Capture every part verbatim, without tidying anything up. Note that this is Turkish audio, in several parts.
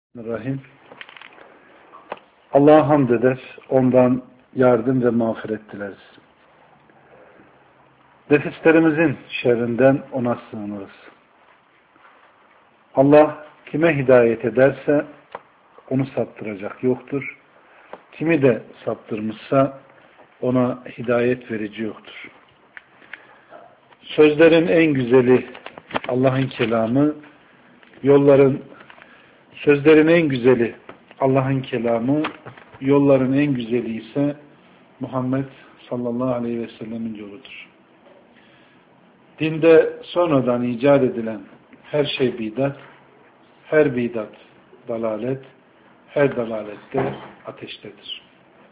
Rahim. Allah'a hamd eder, ondan yardım ve mağfiret dileriz. Nefislerimizin şerrinden ona sığınırız. Allah kime hidayet ederse onu saptıracak yoktur. Kimi de saptırmışsa ona hidayet verici yoktur. Sözlerin en güzeli Allah'ın kelamı, yolların Sözlerin en güzeli Allah'ın kelamı, yolların en güzeli ise Muhammed sallallahu aleyhi ve sellemin yoludur. Dinde sonradan icat edilen her şey bidat, her bidat dalalet, her dalalette ateştedir.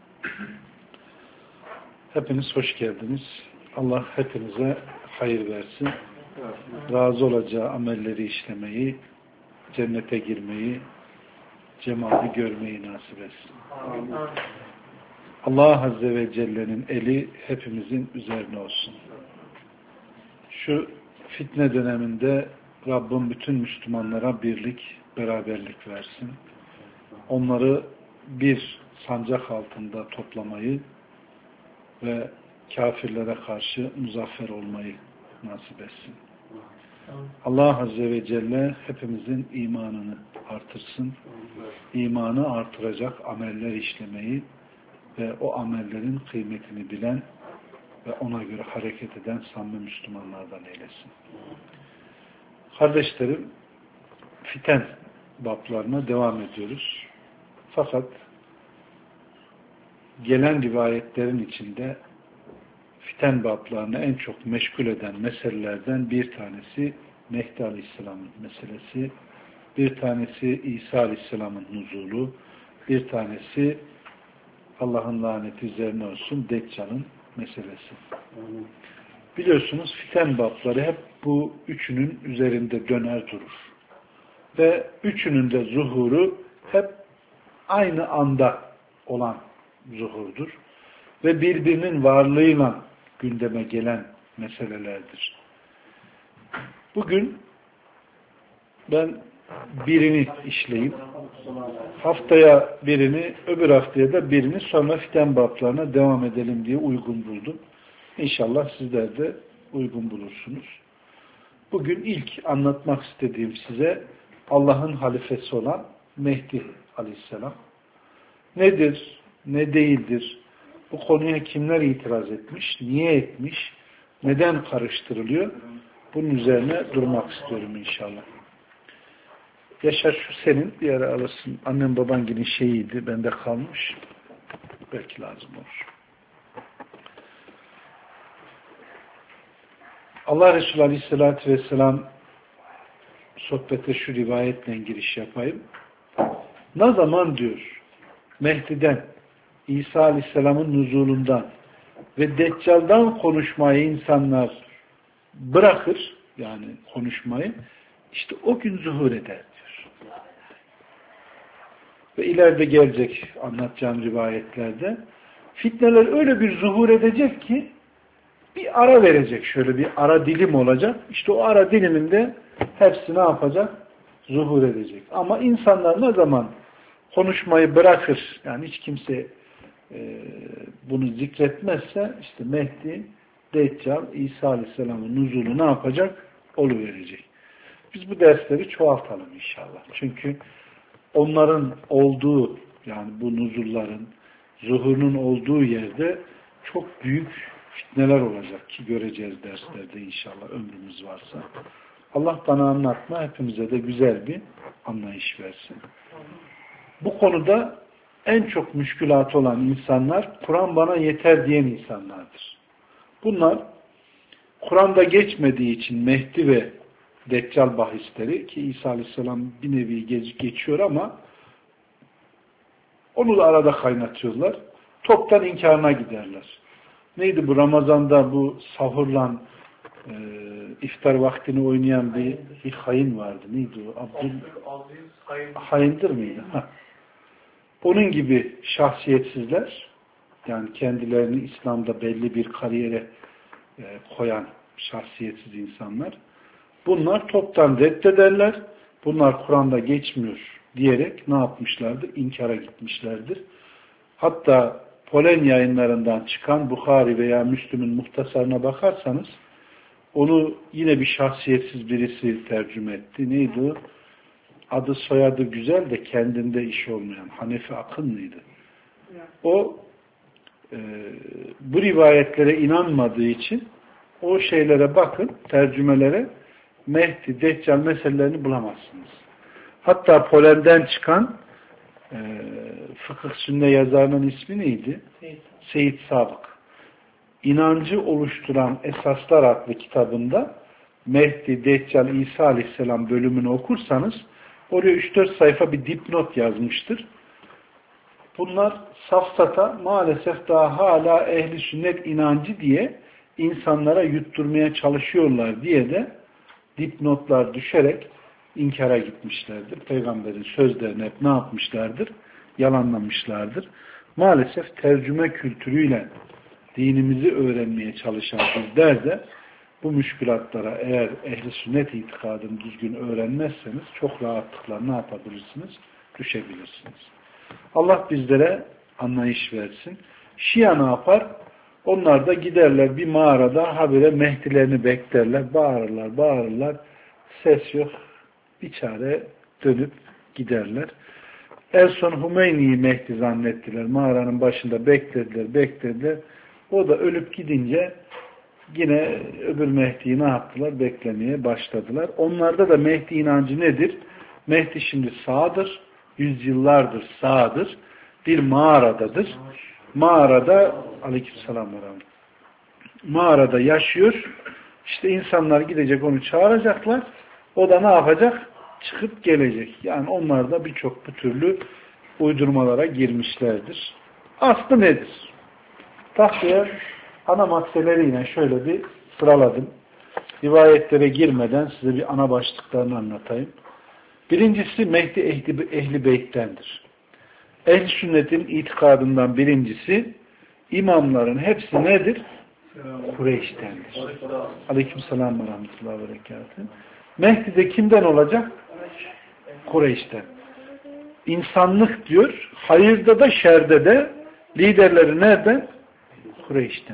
Hepiniz hoş geldiniz. Allah hepinize hayır versin. Razı olacağı amelleri işlemeyi, cennete girmeyi, cemali görmeyi nasip etsin. Amin. Allah Azze ve Celle'nin eli hepimizin üzerine olsun. Şu fitne döneminde Rabbim bütün Müslümanlara birlik, beraberlik versin. Onları bir sancak altında toplamayı ve kafirlere karşı muzaffer olmayı nasip etsin. Allah Azze ve Celle hepimizin imanını artırsın. İmanı artıracak ameller işlemeyi ve o amellerin kıymetini bilen ve ona göre hareket eden samimi Müslümanlardan eylesin. Kardeşlerim, fiten bablarına devam ediyoruz. Fakat gelen rivayetlerin içinde fiten bablarını en çok meşgul eden meselelerden bir tanesi Mehdi Aleyhisselam'ın meselesi, bir tanesi İsa Aleyhisselam'ın nuzulu, bir tanesi Allah'ın laneti üzerine olsun Deccal'ın meselesi. Biliyorsunuz fiten babları hep bu üçünün üzerinde döner durur. Ve üçünün de zuhuru hep aynı anda olan zuhurdur. Ve birbirinin varlığıyla gündeme gelen meselelerdir. Bugün ben birini işleyeyim. Haftaya birini, öbür haftaya da birini, sonra fiten bablarına devam edelim diye uygun buldum. İnşallah sizler de uygun bulursunuz. Bugün ilk anlatmak istediğim size Allah'ın halifesi olan Mehdi Aleyhisselam. Nedir, ne değildir? Bu konuya kimler itiraz etmiş, niye etmiş, neden karıştırılıyor? Bunun üzerine durmak istiyorum inşallah. Yaşar şu senin, bir ara alırsın. Annem baban gibi şeyiydi, bende kalmış. Belki lazım olur. Allah Resulü Aleyhisselatü Vesselam sohbete şu rivayetle giriş yapayım. Ne zaman diyor Mehdi'den, İsa Aleyhisselam'ın nuzulundan ve Deccal'dan konuşmayı insanlar bırakır, yani konuşmayı, işte o gün zuhur eder diyor. Ve ileride gelecek anlatacağım rivayetlerde fitneler öyle bir zuhur edecek ki bir ara verecek, şöyle bir ara dilim olacak. İşte o ara diliminde hepsi ne yapacak? Zuhur edecek. Ama insanlar ne zaman konuşmayı bırakır, yani hiç kimse e, bunu zikretmezse işte Mehdi, Deccal, İsa Aleyhisselam'ın nuzulu ne yapacak? Oluverecek. Biz bu dersleri çoğaltalım inşallah. Çünkü onların olduğu, yani bu nuzulların, zuhurunun olduğu yerde çok büyük fitneler olacak ki göreceğiz derslerde inşallah ömrümüz varsa. Allah bana anlatma, hepimize de güzel bir anlayış versin. Bu konuda en çok müşkülatı olan insanlar, Kur'an bana yeter diyen insanlardır. Bunlar, Kur'an'da geçmediği için Mehdi ve Deccal bahisleri, ki İsa Aleyhisselam bir nevi geçiyor ama onu da arada kaynatıyorlar. Toptan inkarına giderler. Neydi bu Ramazan'da bu sahurla e, iftar vaktini oynayan bir, bir hain vardı. Neydi o? Abdül Haindir miydi? Ha. Onun gibi şahsiyetsizler, yani kendilerini İslam'da belli bir kariyere e, koyan şahsiyetsiz insanlar, bunlar toptan reddederler. Bunlar Kur'an'da geçmiyor diyerek ne yapmışlardır? İnkara gitmişlerdir. Hatta Polen yayınlarından çıkan Bukhari veya Müslüm'ün muhtasarına bakarsanız onu yine bir şahsiyetsiz birisi tercüme etti. Neydi o? Adı soyadı güzel de kendinde iş olmayan Hanefi Akın mıydı? O e, bu rivayetlere inanmadığı için o şeylere bakın, tercümelere, Mehdi, Deccal meselelerini bulamazsınız. Hatta Polen'den çıkan e, Fıkıh Sünne yazarının ismi neydi? Seyit, Seyit Sabık. İnancı oluşturan Esaslar adlı kitabında Mehdi, Deccal, İsa Aleyhisselam bölümünü okursanız oraya üç dört sayfa bir dipnot yazmıştır. Bunlar safsata maalesef daha hala ehli sünnet inancı diye insanlara yutturmaya çalışıyorlar diye de dipnotlar düşerek inkara gitmişlerdir. Peygamberin sözlerini hep ne yapmışlardır? Yalanlamışlardır. Maalesef tercüme kültürüyle dinimizi öğrenmeye çalışan bizler de bu müşkülatlara eğer ehli sünnet itikadını düzgün öğrenmezseniz çok rahatlıkla ne yapabilirsiniz? Düşebilirsiniz. Allah bizlere anlayış versin. Şia ne yapar? Onlar da giderler bir mağarada habire Mehdilerini beklerler. Bağırırlar, bağırırlar. Ses yok. Bir çare dönüp giderler. En son Hümeyni'yi Mehdi zannettiler. Mağaranın başında beklediler, beklediler. O da ölüp gidince yine öbür Mehdi'yi ne yaptılar? Beklemeye başladılar. Onlarda da Mehdi inancı nedir? Mehdi şimdi sağdır. Yüzyıllardır sağdır. Bir mağaradadır. Mağarada aleykümselam ve rahmet. Mağarada yaşıyor. İşte insanlar gidecek onu çağıracaklar. O da ne yapacak? Çıkıp gelecek. Yani onlar da birçok bu türlü uydurmalara girmişlerdir. Aslı nedir? Tahtaya ana maddeleriyle şöyle bir sıraladım. Rivayetlere girmeden size bir ana başlıklarını anlatayım. Birincisi Mehdi ehli, ehli beyttendir. Ehl-i sünnetin itikadından birincisi imamların hepsi nedir? Kureyş'tendir. Aleykümselam ve rahmetullahi ve berekatuhu. Mehdi de kimden olacak? Kureyş'ten. İnsanlık diyor, hayırda da şerde de liderleri nereden? Kureyş'ten.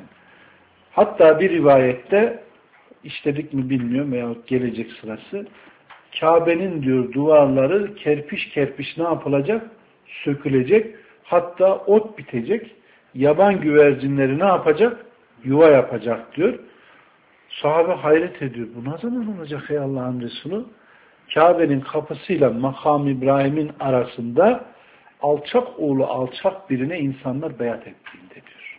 Hatta bir rivayette işledik mi bilmiyorum veyahut gelecek sırası Kabe'nin diyor duvarları kerpiç kerpiç ne yapılacak? Sökülecek. Hatta ot bitecek. Yaban güvercinleri ne yapacak? Yuva yapacak diyor. Sahabe hayret ediyor. Bu ne zaman olacak ey Allah'ın Resulü? Kabe'nin kapısıyla Makam İbrahim'in arasında alçak oğlu alçak birine insanlar beyat ettiğinde diyor.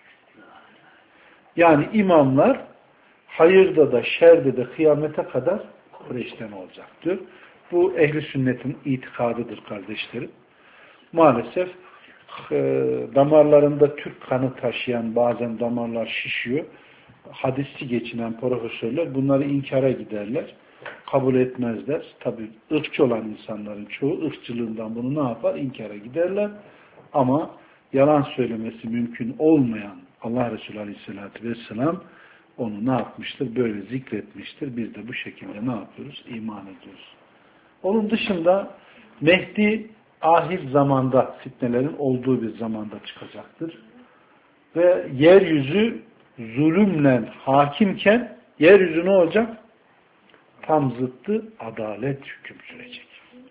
Yani imamlar hayırda da şerde de kıyamete kadar Kureyş'ten olacaktır. Bu ehli sünnetin itikadıdır kardeşlerim. Maalesef e, damarlarında Türk kanı taşıyan bazen damarlar şişiyor. Hadisçi geçinen profesörler bunları inkara giderler. Kabul etmezler. Tabi ırkçı olan insanların çoğu ırkçılığından bunu ne yapar? İnkara giderler. Ama yalan söylemesi mümkün olmayan Allah Resulü Aleyhisselatü Vesselam onu ne yapmıştır? Böyle zikretmiştir. Biz de bu şekilde ne yapıyoruz? İman ediyoruz. Onun dışında Mehdi ahir zamanda fitnelerin olduğu bir zamanda çıkacaktır. Ve yeryüzü zulümle hakimken yeryüzü ne olacak? Tam zıttı adalet hüküm sürecek.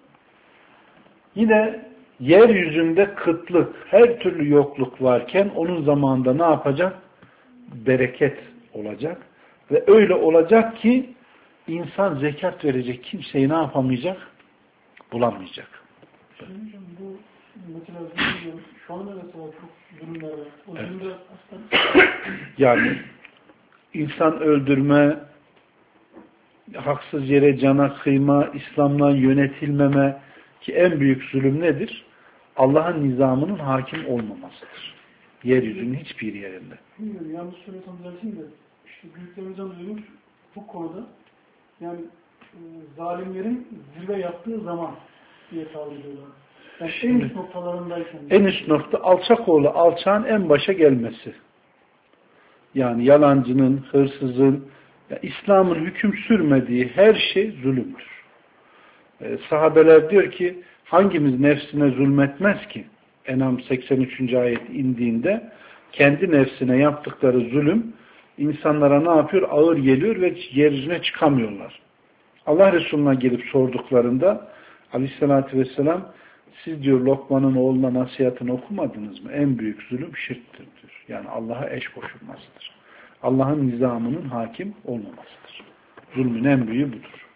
Yine yeryüzünde kıtlık, her türlü yokluk varken onun zamanında ne yapacak? Bereket olacak. Ve öyle olacak ki insan zekat verecek kimseyi ne yapamayacak? Bulamayacak. Hocam bu mesela şu anda mesela çok durumlar var. O durumda aslında yani insan öldürme, haksız yere cana kıyma, İslam'dan yönetilmeme ki en büyük zulüm nedir? Allah'ın nizamının hakim olmamasıdır. Yeryüzünün hiçbir yerinde. Bilmiyorum, yanlış söylesem düzelteyim de işte büyüklerimizden duymuş bu konuda yani e, zalimlerin zirve yaptığı zaman diye tabir ediyorlar. Yani en üst noktalarındayken. En üst nokta alçak oğlu alçağın en başa gelmesi. Yani yalancının, hırsızın, ya İslam'ın hüküm sürmediği her şey zulümdür. Ee, sahabeler diyor ki Hangimiz nefsine zulmetmez ki? En'am seksen üçüncü ayet indiğinde kendi nefsine yaptıkları zulüm insanlara ne yapıyor? Ağır geliyor ve yeryüzüne çıkamıyorlar. Allah Resulü'ne gelip sorduklarında Aleyhisselatü Vesselam siz diyor Lokman'ın oğluna nasihatini okumadınız mı? En büyük zulüm şirktir diyor. Yani Allah'a eş koşulmasıdır. Allah'ın nizamının hakim olmamasıdır. Zulmün en büyüğü budur.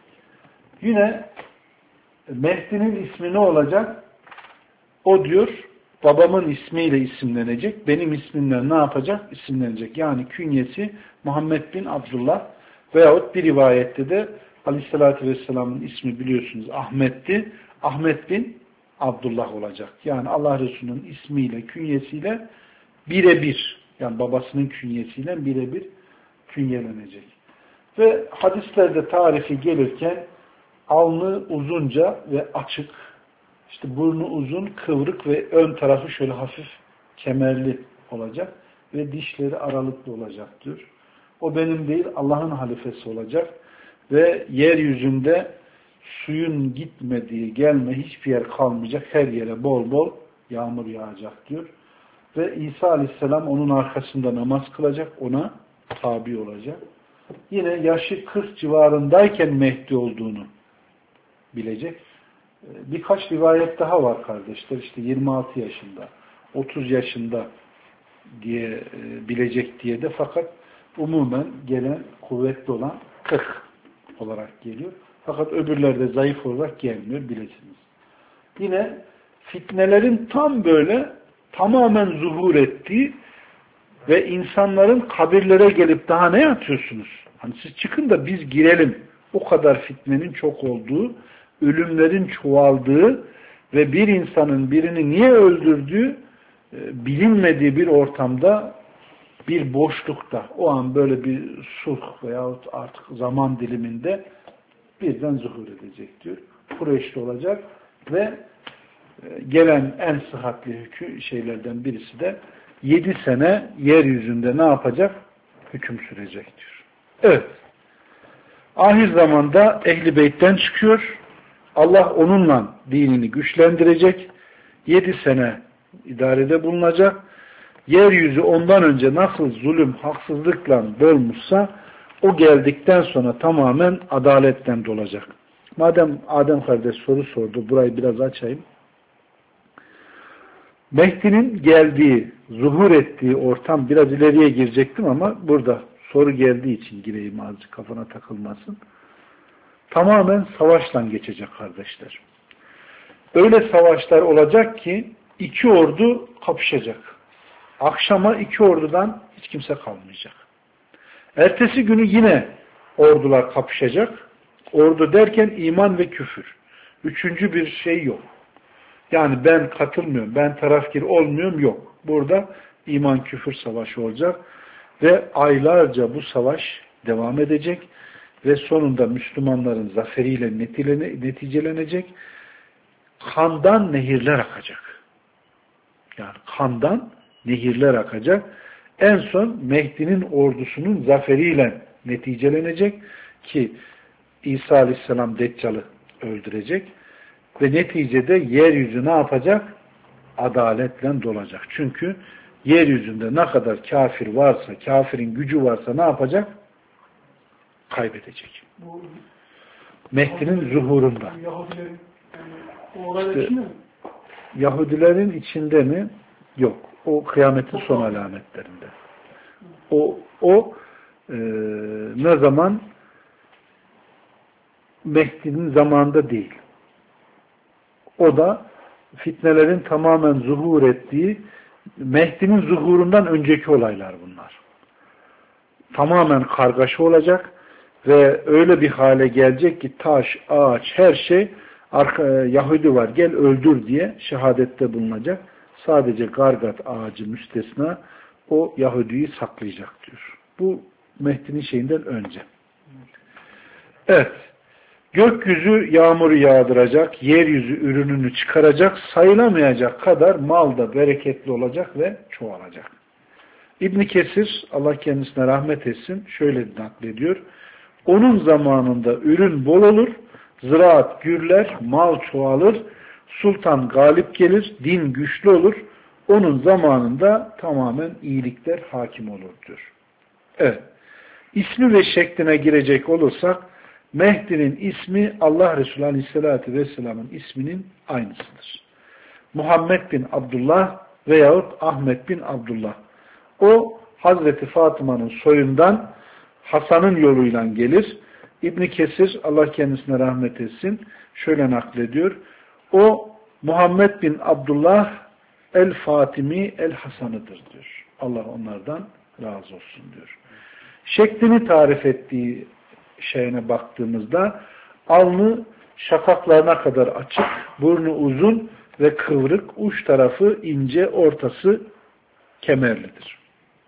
Yine Mehdi'nin ismi ne olacak? O diyor babamın ismiyle isimlenecek. Benim ismimle ne yapacak? İsimlenecek. Yani künyesi Muhammed bin Abdullah veyahut bir rivayette de Aleyhisselatü Vesselam'ın ismi biliyorsunuz Ahmet'ti. Ahmet bin Abdullah olacak. Yani Allah Resulü'nün ismiyle, künyesiyle birebir, yani babasının künyesiyle birebir künyelenecek. Ve hadislerde tarifi gelirken alnı uzunca ve açık, işte burnu uzun, kıvrık ve ön tarafı şöyle hafif kemerli olacak ve dişleri aralıklı olacaktır. O benim değil, Allah'ın halifesi olacak ve yeryüzünde suyun gitmediği, gelme hiçbir yer kalmayacak, her yere bol bol yağmur yağacak diyor. Ve İsa Aleyhisselam onun arkasında namaz kılacak, ona tabi olacak. Yine yaşı kırk civarındayken Mehdi olduğunu bilecek. Birkaç rivayet daha var kardeşler. İşte yirmi altı yaşında, otuz yaşında diye bilecek diye de, fakat umumen gelen kuvvetli olan kırk olarak geliyor. Fakat öbürlerde zayıf olarak gelmiyor, bilesiniz. Yine fitnelerin tam böyle tamamen zuhur ettiği ve insanların kabirlere gelip daha ne yapıyorsunuz? Hani siz çıkın da biz girelim. O kadar fitnenin çok olduğu, ölümlerin çoğaldığı ve bir insanın birini niye öldürdüğü bilinmediği bir ortamda, bir boşlukta, o an böyle bir sulh veyahut artık zaman diliminde birden zuhur edecek diyor. Kureyşli olacak ve gelen en sıhhatli hüküm şeylerden birisi de yedi sene yeryüzünde ne yapacak? Hüküm sürecek diyor. Evet. Ahir zamanda Ehl-i Beyt'ten çıkıyor. Allah onunla dinini güçlendirecek. Yedi sene idarede bulunacak. Yeryüzü ondan önce nasıl zulüm, haksızlıkla dolmuşsa o geldikten sonra tamamen adaletten dolacak. Madem Adem kardeş soru sordu, burayı biraz açayım. Mehdi'nin geldiği, zuhur ettiği ortam, biraz ileriye girecektim ama burada soru geldiği için gireyim, azıcık kafana takılmasın. Tamamen savaşla geçecek kardeşler. Öyle savaşlar olacak ki iki ordu kapışacak. Akşama iki ordudan hiç kimse kalmayacak. Ertesi günü yine ordular kapışacak. Ordu derken iman ve küfür. Üçüncü bir şey yok. Yani ben katılmıyorum, ben tarafgir olmuyorum, yok. Burada iman küfür savaşı olacak ve aylarca bu savaş devam edecek ve sonunda Müslümanların zaferiyle neticelenecek. Kandan nehirler akacak. Yani kandan nehirler akacak. En son Mehdi'nin ordusunun zaferiyle neticelenecek ki İsa Aleyhisselam Deccal'ı öldürecek ve neticede yeryüzü ne yapacak? Adaletle dolacak. Çünkü yeryüzünde ne kadar kafir varsa, kafirin gücü varsa ne yapacak? Kaybedecek. Bu, Mehdi'nin zuhurunda. Yahudilerin, yani, o işte, içinde mi? Yahudilerin içinde mi? Yok. O kıyametin son alametlerinde. O, o e, ne zaman? Mehdi'nin zamanında değil. O da fitnelerin tamamen zuhur ettiği, Mehdi'nin zuhurundan önceki olaylar bunlar. Tamamen kargaşa olacak ve öyle bir hale gelecek ki taş, ağaç, her şey arka, Yahudi var gel öldür diye şehadette bulunacak. Sadece gargat ağacı müstesna o Yahudi'yi saklayacak diyor. Bu Mehdi'nin şeyinden önce. Evet. Gökyüzü yağmuru yağdıracak, yeryüzü ürününü çıkaracak, sayılamayacak kadar mal da bereketli olacak ve çoğalacak. İbn Kesir, Allah kendisine rahmet etsin, şöyle naklediyor. Onun zamanında ürün bol olur, ziraat gürler, mal çoğalır, sultan galip gelir, din güçlü olur, onun zamanında tamamen iyilikler hakim olur diyor. Evet. İsmi ve şekline girecek olursak, Mehdi'nin ismi Allah Resulü Aleyhisselatü Vesselam'ın isminin aynısıdır. Muhammed bin Abdullah veyahut Ahmet bin Abdullah. O Hazreti Fatıma'nın soyundan Hasan'ın yoluyla gelir. İbn Kesir, Allah kendisine rahmet etsin, şöyle naklediyor. O Muhammed bin Abdullah el-Fatimi el-Hasan'ıdır diyor. Allah onlardan razı olsun diyor. Şeklini tarif ettiği şeyine baktığımızda alnı şakaklarına kadar açık, burnu uzun ve kıvrık, uç tarafı ince, ortası kemerlidir.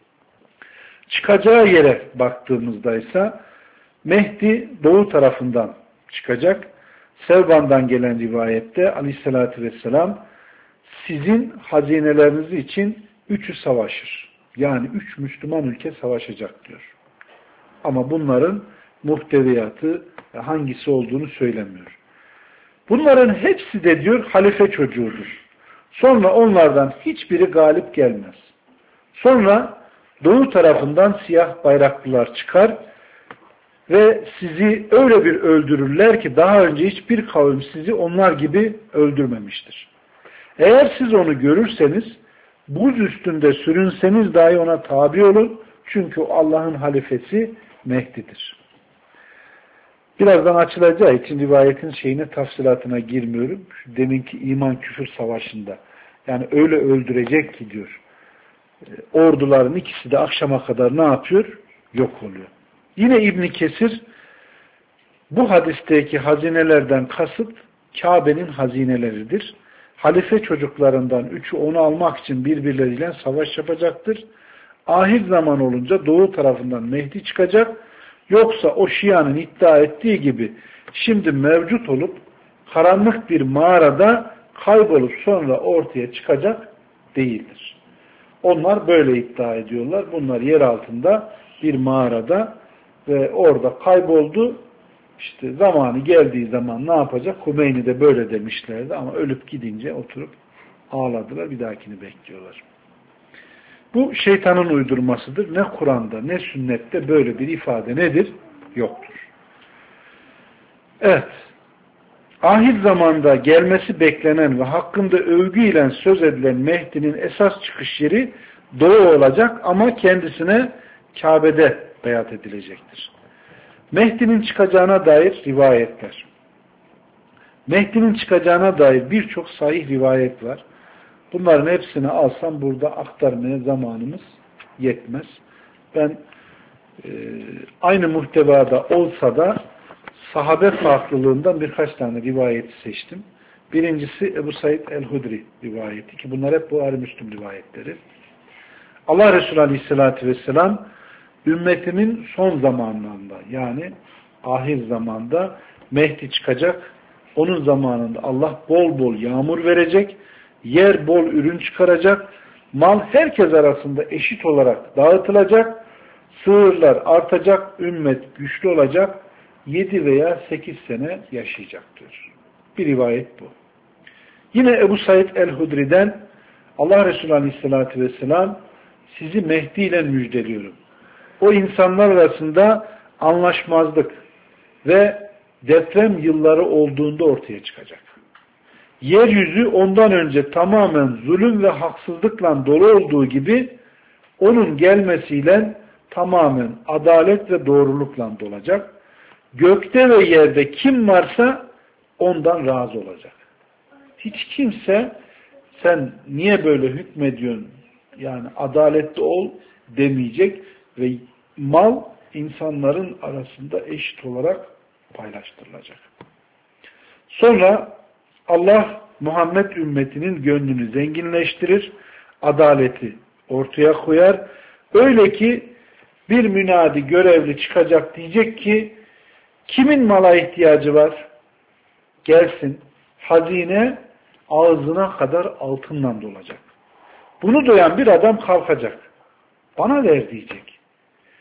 Çıkacağı yere baktığımızda ise Mehdi doğu tarafından çıkacak. Sevban'dan gelen rivayette Aleyhisselatü Vesselam sizin hazineleriniz için üçü savaşır. Yani üç Müslüman ülke savaşacak diyor. Ama bunların muhteviyatı hangisi olduğunu söylemiyor. Bunların hepsi de diyor halife çocuğudur. Sonra onlardan hiçbiri galip gelmez. Sonra doğu tarafından siyah bayraklılar çıkar ve sizi öyle bir öldürürler ki daha önce hiçbir kavim sizi onlar gibi öldürmemiştir. Eğer siz onu görürseniz buz üstünde sürünseniz dahi ona tabi olun. Çünkü Allah'ın halifesi Mehdi'dir. Birazdan açılacağı için rivayetin şeyine, tafsilatına girmiyorum. Şu deminki iman küfür savaşında. Yani öyle öldürecek ki diyor. Orduların ikisi de akşama kadar ne yapıyor? Yok oluyor. Yine İbn Kesir bu hadisteki hazinelerden kasıt Kabe'nin hazineleridir. Halife çocuklarından üçü onu almak için birbirleriyle savaş yapacaktır. Ahir zaman olunca doğu tarafından Mehdi çıkacak. Yoksa o Şia'nın iddia ettiği gibi şimdi mevcut olup karanlık bir mağarada kaybolup sonra ortaya çıkacak değildir. Onlar böyle iddia ediyorlar. Bunlar yer altında bir mağarada ve orada kayboldu. İşte zamanı geldiği zaman ne yapacak? Hümeyni de böyle demişlerdi ama ölüp gidince oturup ağladılar. Bir dahakini bekliyorlar. Bu şeytanın uydurmasıdır. Ne Kur'an'da ne sünnette böyle bir ifade nedir? Yoktur. Evet. Ahir zamanda gelmesi beklenen ve hakkında övgüyle söz edilen Mehdi'nin esas çıkış yeri doğu olacak ama kendisine Kabe'de beyat edilecektir. Mehdi'nin çıkacağına dair rivayetler. Mehdi'nin çıkacağına dair birçok sahih rivayet var. Bunların hepsini alsam burada aktarmaya zamanımız yetmez. Ben e, aynı muhtevada olsa da sahabe farklılığından birkaç tane rivayeti seçtim. Birincisi Ebu Said el-Hudri rivayeti ki bunlar hep Buhari Müslüm rivayetleri. Allah Resulü Aleyhisselatü Vesselam ümmetimin son zamanlarında yani ahir zamanda Mehdi çıkacak. Onun zamanında Allah bol bol yağmur verecek. Yer bol ürün çıkaracak. Mal herkes arasında eşit olarak dağıtılacak. Sığırlar artacak. Ümmet güçlü olacak. Yedi veya sekiz sene yaşayacaktır. Bir rivayet bu. Yine Ebu Said el-Hudri'den Allah Resulü Aleyhisselatü Vesselam sizi Mehdi ile müjdeliyorum. O insanlar arasında anlaşmazlık ve deprem yılları olduğunda ortaya çıkacak. Yeryüzü ondan önce tamamen zulüm ve haksızlıkla dolu olduğu gibi onun gelmesiyle tamamen adalet ve doğrulukla dolacak. Gökte ve yerde kim varsa ondan razı olacak. Hiç kimse sen niye böyle hükmediyorsun yani adaletli ol demeyecek ve mal insanların arasında eşit olarak paylaştırılacak. Sonra Allah Muhammed ümmetinin gönlünü zenginleştirir, adaleti ortaya koyar. Öyle ki bir münadi görevli çıkacak diyecek ki kimin mala ihtiyacı var? Gelsin. Hazine ağzına kadar altından dolacak. Bunu duyan bir adam kalkacak. Bana ver diyecek.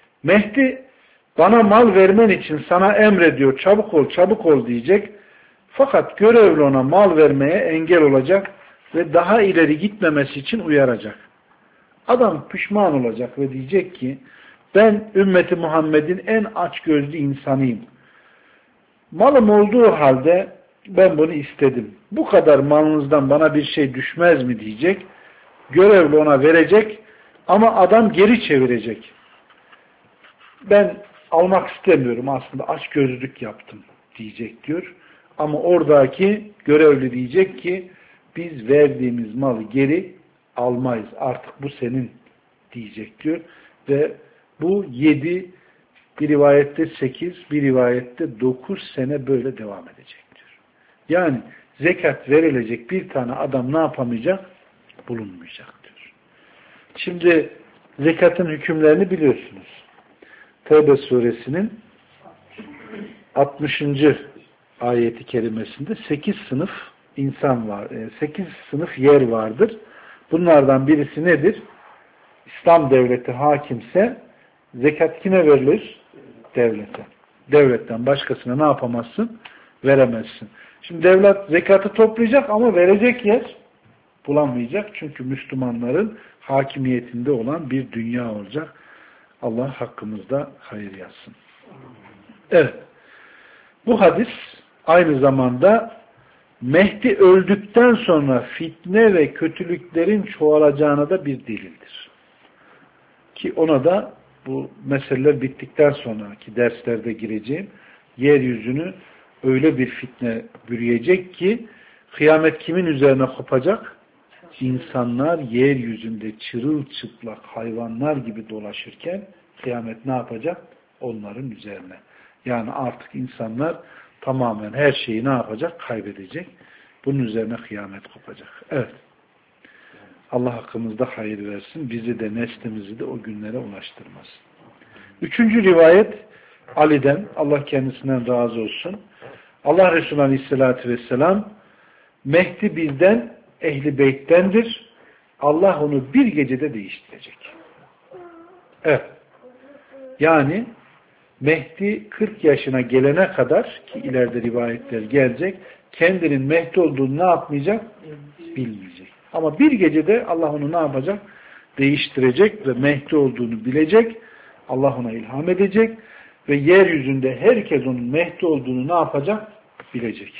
Mehdi bana mal vermen için sana emrediyor. Çabuk ol, çabuk ol diyecek. Fakat görevli ona mal vermeye engel olacak ve daha ileri gitmemesi için uyaracak. Adam pişman olacak ve diyecek ki ben ümmeti Muhammed'in en açgözlü insanıyım. Malım olduğu halde ben bunu istedim. Bu kadar malınızdan bana bir şey düşmez mi diyecek. Görevli ona verecek ama adam geri çevirecek. Ben almak istemiyorum, aslında açgözlülük yaptım diyecek diyor. Ama oradaki görevli diyecek ki biz verdiğimiz malı geri almayız. Artık bu senin diyecek diyor. Ve bu yedi, bir rivayette sekiz, bir rivayette dokuz sene böyle devam edecek diyor. Yani zekat verilecek bir tane adam ne yapamayacak? Bulunmayacak diyor. Şimdi zekatın hükümlerini biliyorsunuz. Tevbe suresinin altmışıncı ayeti kerimesinde sekiz sınıf insan var. sekiz sınıf yer vardır. Bunlardan birisi nedir? İslam devleti hakimse zekat kime verilir? Devlete. Devletten başkasına ne yapamazsın? Veremezsin. Şimdi devlet zekatı toplayacak ama verecek yer bulamayacak. Çünkü Müslümanların hakimiyetinde olan bir dünya olacak. Allah hakkımızda hayır yazsın. Evet. Bu hadis aynı zamanda Mehdi öldükten sonra fitne ve kötülüklerin çoğalacağına da bir delildir. Ki ona da bu meseleler bittikten sonraki derslerde gireceğim. Yeryüzünü öyle bir fitne bürüyecek ki kıyamet kimin üzerine kopacak? İnsanlar yeryüzünde çırılçıplak hayvanlar gibi dolaşırken kıyamet ne yapacak? Onların üzerine. Yani artık insanlar tamamen her şeyi ne yapacak? Kaybedecek. Bunun üzerine kıyamet kopacak. Evet. Allah hakkımızda hayır versin. Bizi de neslimizi de o günlere ulaştırmasın. Üçüncü rivayet Ali'den. Allah kendisinden razı olsun. Allah Resulü Aleyhisselatü Vesselam Mehdi bizden Ehli Beyt'tendir. Allah onu bir gecede değiştirecek. Evet. Yani Mehdi kırk yaşına gelene kadar ki ileride rivayetler gelecek, kendinin Mehdi olduğunu ne yapmayacak? Bilmeyecek. Ama bir gecede Allah onu ne yapacak? Değiştirecek ve Mehdi olduğunu bilecek. Allah ona ilham edecek ve yeryüzünde herkes onun Mehdi olduğunu ne yapacak? Bilecek.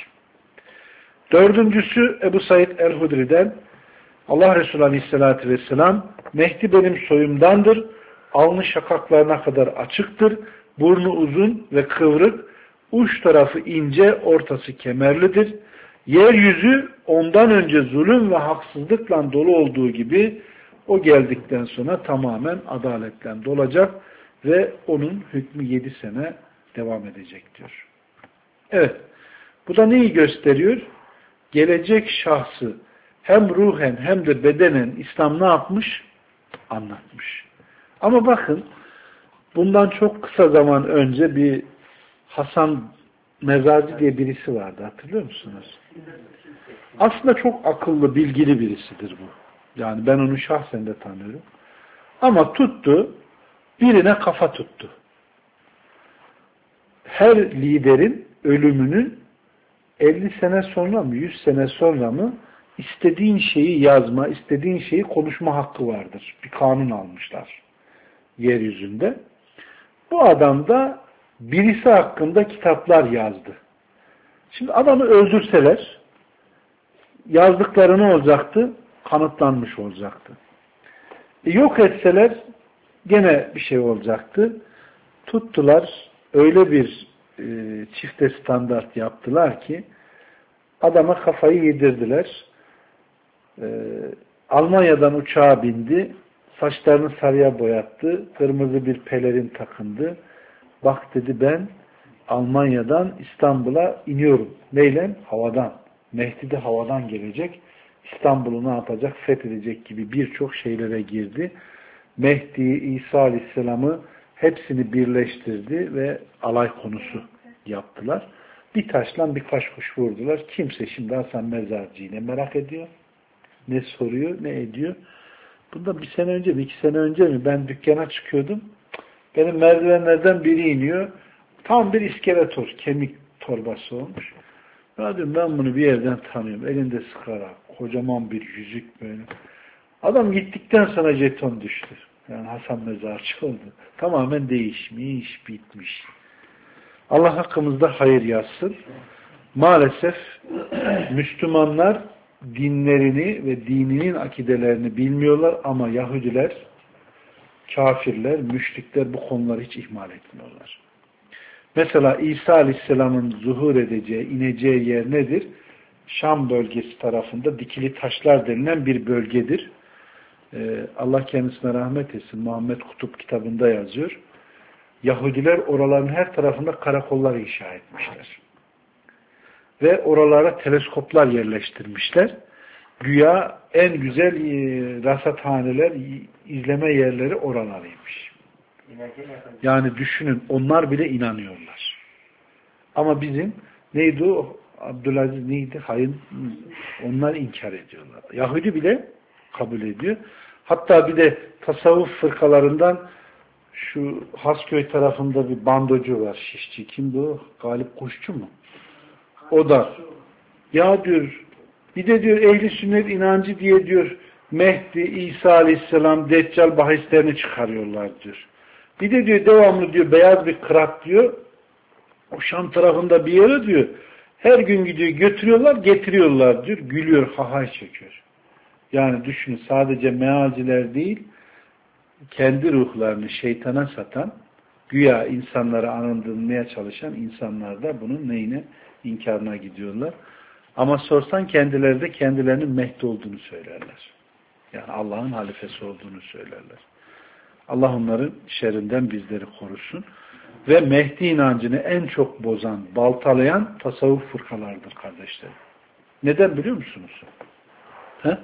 Dördüncüsü Ebu Said el-Hudri'den Allah Resulü Aleyhisselatü Vesselam Mehdi benim soyumdandır. Alnı şakaklarına kadar açıktır. Burnu uzun ve kıvrık. Uç tarafı ince, ortası kemerlidir. Yeryüzü ondan önce zulüm ve haksızlıkla dolu olduğu gibi o geldikten sonra tamamen adaletle dolacak ve onun hükmü yedi sene devam edecek diyor. Evet. Bu da neyi gösteriyor? Gelecek şahsı hem ruhen hem de bedenen İslam ne yapmış? Anlatmış. Ama bakın bundan çok kısa zaman önce bir Hasan Mezarcı diye birisi vardı. Hatırlıyor musunuz? Aslında çok akıllı, bilgili birisidir bu. Yani ben onu şahsen de tanıyorum. Ama tuttu, birine kafa tuttu. Her liderin ölümünün elli sene sonra mı, yüz sene sonra mı istediğin şeyi yazma, istediğin şeyi konuşma hakkı vardır. Bir kanun almışlar yeryüzünde. Bu adam da birisi hakkında kitaplar yazdı. Şimdi adamı öldürseler yazdıkları ne olacaktı? Kanıtlanmış olacaktı. E yok etseler gene bir şey olacaktı. Tuttular, öyle bir e, çifte standart yaptılar ki adama kafayı yedirdiler. E, Almanya'dan uçağa bindi. Saçlarını sarıya boyattı. Kırmızı bir pelerin takındı. Bak dedi, ben Almanya'dan İstanbul'a iniyorum. Neyle? Havadan. Mehdi de havadan gelecek. İstanbul'u ne yapacak? Fethedecek gibi birçok şeylere girdi. Mehdi, İsa Aleyhisselam'ı hepsini birleştirdi ve alay konusu yaptılar. Bir taşla birkaç kuş vurdular. Kimse şimdi Hasan Mezarcı'yı ne merak ediyor, ne soruyor, ne ediyor. Bundan bir sene önce mi, iki sene önce mi ben dükkana çıkıyordum. Benim merdivenlerden biri iniyor. Tam bir iskeletor, kemik torbası olmuş. Ya diyorum ben bunu bir yerden tanıyorum. Elinde sigara, kocaman bir yüzük böyle. Adam gittikten sonra jeton düştü. Yani Hasan mezarcı oldu. Tamamen değişmiş, bitmiş. Allah hakkımızda hayır yazsın. Maalesef Müslümanlar dinlerini ve dininin akidelerini bilmiyorlar ama Yahudiler, kafirler, müşrikler bu konuları hiç ihmal etmiyorlar. Mesela İsa Aleyhisselam'ın zuhur edeceği, ineceği yer nedir? Şam bölgesi tarafında Dikili Taşlar denilen bir bölgedir. Ee, Allah kendisine rahmet etsin. Muhammed Kutup kitabında yazıyor. Yahudiler oraların her tarafında karakollar inşa etmişler. Ve oralara teleskoplar yerleştirmişler. Güya en güzel e, rasathaneler, izleme yerleri oralarıymış. Yani düşünün, onlar bile inanıyorlar. Ama bizim neydi o? Abdülaziz neydi? Hayır, onlar inkar ediyorlar. Yahudi bile kabul ediyor. Hatta bir de tasavvuf fırkalarından şu Hasköy tarafında bir bandocu var, şişçi. Kimdi o? Galip Kuşçu mu? O da ya diyor, bir de diyor ehli sünnet inancı diye diyor Mehdi, İsa Aleyhisselam, Deccal bahislerini çıkarıyorlar diyor. Bir de diyor devamlı diyor beyaz bir kırat diyor. O Şam tarafında bir yere diyor. Her gün gidiyor götürüyorlar, getiriyorlar diyor. Gülüyor, hahay çekiyor. Yani düşünün, sadece mealciler değil, kendi ruhlarını şeytana satan, güya insanları anındırmaya çalışan insanlar da bunun neyine? İnkarına gidiyorlar. Ama sorsan kendileri de kendilerinin Mehdi olduğunu söylerler. Yani Allah'ın halifesi olduğunu söylerler. Allah onların şerrinden bizleri korusun. Ve Mehdi inancını en çok bozan, baltalayan tasavvuf fırkalardır kardeşlerim. Neden biliyor musunuz? He?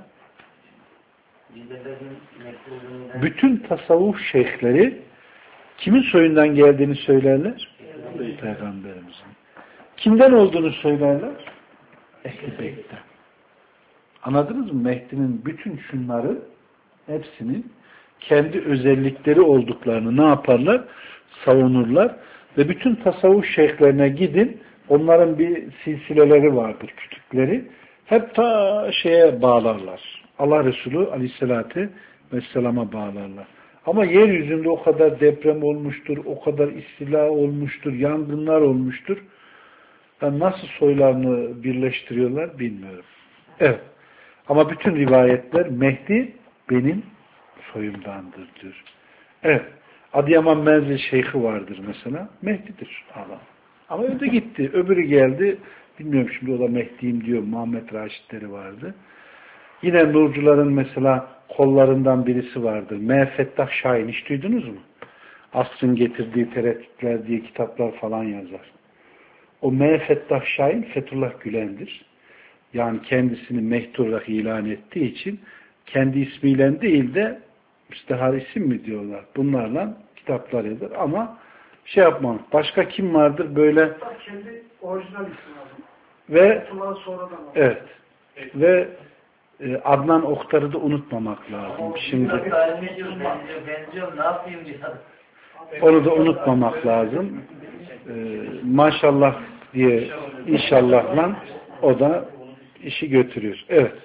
Bütün tasavvuf şeyhleri kimin soyundan geldiğini söylerler? Peygamberimizin. Kimden olduğunu söylerler? Ehl-i Beyt'ten. Anladınız mı? Mehdi'nin bütün şunları hepsinin kendi özellikleri olduklarını ne yaparlar? Savunurlar. Ve bütün tasavvuf şeyhlerine gidin. Onların bir silsileleri vardır, kütükleri. Hep ta şeye bağlarlar. Allah Resulü Aleyhisselatü Vesselam'a bağlarlar. Ama yeryüzünde o kadar deprem olmuştur, o kadar istila olmuştur, yangınlar olmuştur. Yani nasıl soylarını birleştiriyorlar bilmiyorum. Evet. Ama bütün rivayetler Mehdi benim soyumdandır diyor. Evet. Adıyaman Menzil Şeyhi vardır mesela. Mehdi'dir adam. Ama öde gitti. Öbürü geldi. Bilmiyorum şimdi o da Mehdi'yim diyor. Muhammed Raşitleri vardı. Yine Nurcuların mesela kollarından birisi vardır. M. Fettah Şahin. Hiç duydunuz mu? Asrın getirdiği tereddütler diye kitaplar falan yazar. O M. Fettah Şahin Fethullah Gülen'dir. Yani kendisini Mehdi olarak ilan ettiği için kendi ismiyle değil de müstehar isim mi diyorlar. Bunlarla kitaplar yazar. Ama şey yapmam. Başka kim vardır böyle? Kendi orijinal ismi lazım. Ve sonradan evet. Ve e, Adnan Oktar'ı da unutmamak lazım. Ama şimdi benziyor, ne yapayım diye. Onu da unutmamak lazım. E, maşallah diye inşallahla o da işi götürüyor. Evet.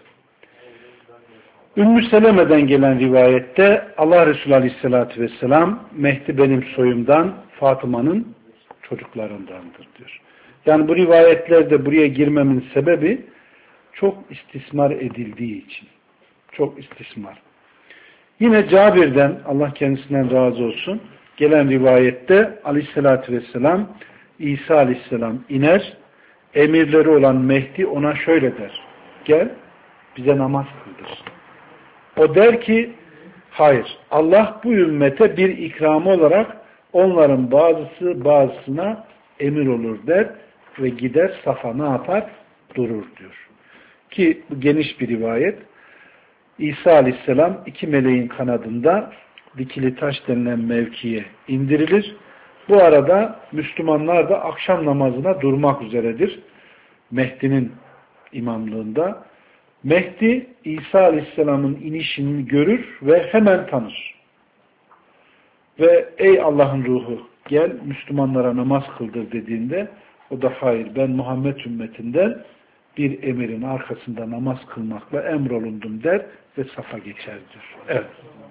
Ümmü Seleme'den gelen rivayette Allah Resulü Aleyhisselatü Vesselam Mehdi benim soyumdan, Fatıma'nın çocuklarındandır diyor. Yani bu rivayetlerde buraya girmemin sebebi çok istismar edildiği için. Çok istismar. Yine Cabir'den, Allah kendisinden razı olsun, gelen rivayette Aleyhisselatü Vesselam İsa Aleyhisselam iner, emirleri olan Mehdi ona şöyle der: gel bize namaz kıldır. O der ki hayır, Allah bu ümmete bir ikramı olarak onların bazısı bazısına emir olur der ve gider safa ne yapar? Durur diyor. Ki bu geniş bir rivayet. İsa Aleyhisselam iki meleğin kanadında Dikili Taş denilen mevkiye indirilir. Bu arada Müslümanlar da akşam namazına durmak üzeredir. Mehdi'nin imamlığında. Mehdi İsa Aleyhisselam'ın inişini görür ve hemen tanır. Ve ey Allah'ın ruhu gel Müslümanlara namaz kıldır dediğinde O da hayır, ben Muhammed ümmetinden bir emirin arkasında namaz kılmakla emrolundum der ve safa geçerdir. Evet.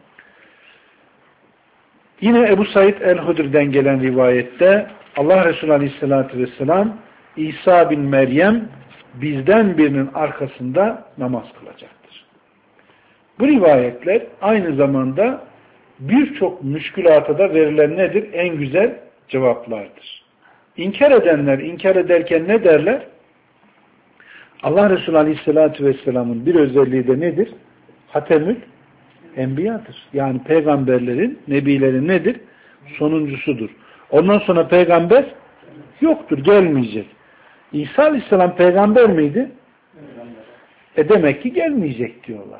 Yine Ebu Said el-Hudri'den gelen rivayette Allah Resulü Aleyhisselatü Vesselam İsa bin Meryem bizden birinin arkasında namaz kılacaktır. Bu rivayetler aynı zamanda birçok müşkülata da verilen nedir? En güzel cevaplardır. İnkar edenler inkar ederken ne derler? Allah Resulü Aleyhisselatü Vesselam'ın bir özelliği de nedir? Hatemül Enbiya'dır. Yani peygamberlerin, nebilerin nedir? Sonuncusudur. Ondan sonra peygamber yoktur, gelmeyecek. İsa Aleyhisselam peygamber miydi? E demek ki gelmeyecek diyorlar.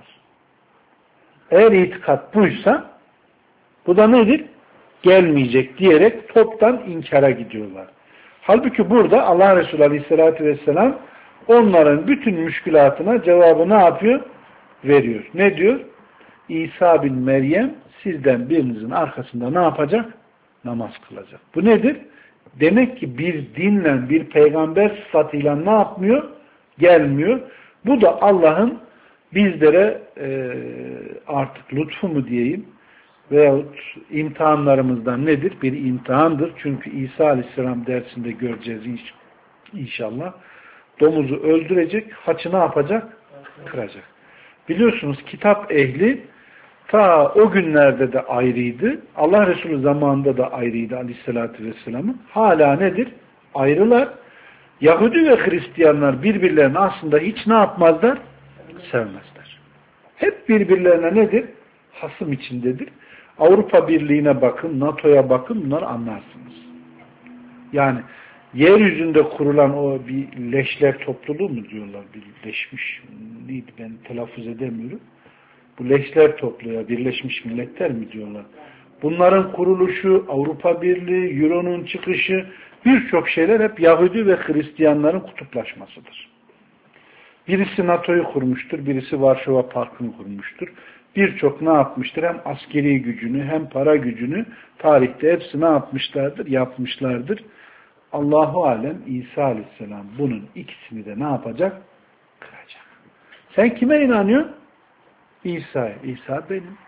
Eğer itikat buysa bu da nedir? Gelmeyecek diyerek toptan inkara gidiyorlar. Halbuki burada Allah Resulü Aleyhisselatü Vesselam onların bütün müşkülatına cevabı ne yapıyor? Veriyor. Ne diyor? İsa bin Meryem sizden birinizin arkasında ne yapacak? Namaz kılacak. Bu nedir? Demek ki bir dinle, bir peygamber sıfatıyla ne yapmıyor? Gelmiyor. Bu da Allah'ın bizlere e, artık lütfu mu diyeyim veyahut imtihanlarımızdan nedir? Bir imtihandır. Çünkü İsa Aleyhisselam dersinde göreceğiz inşallah. Domuzu öldürecek, haçı ne yapacak? Kıracak. Biliyorsunuz kitap ehli ta o günlerde de ayrıydı. Allah Resulü zamanında da ayrıydı Aleyhisselatü Vesselam'ın. Hala nedir? Ayrılar. Yahudi ve Hristiyanlar birbirlerini aslında hiç ne yapmazlar? Sevmezler. Hep birbirlerine nedir? Hasım içindedir. Avrupa Birliği'ne bakın, NATO'ya bakın, bunları anlarsınız. Yani yeryüzünde kurulan o bir leşler topluluğu mu diyorlar? Birleşmiş neydi, ben telaffuz edemiyorum. Bu leşler topluluğu, Birleşmiş Milletler mi diyorlar? Bunların kuruluşu, Avrupa Birliği, Euro'nun çıkışı, birçok şeyler hep Yahudi ve Hristiyanların kutuplaşmasıdır. Birisi NATO'yu kurmuştur, birisi Varşova Parkı'nı kurmuştur. Birçok ne yapmıştır? Hem askeri gücünü hem para gücünü tarihte hepsi ne yapmışlardır? Yapmışlardır. Allahu alem İsa Aleyhisselam bunun ikisini de ne yapacak? Kıracak. Sen kime inanıyorsun? İsa'ya. İsa benim.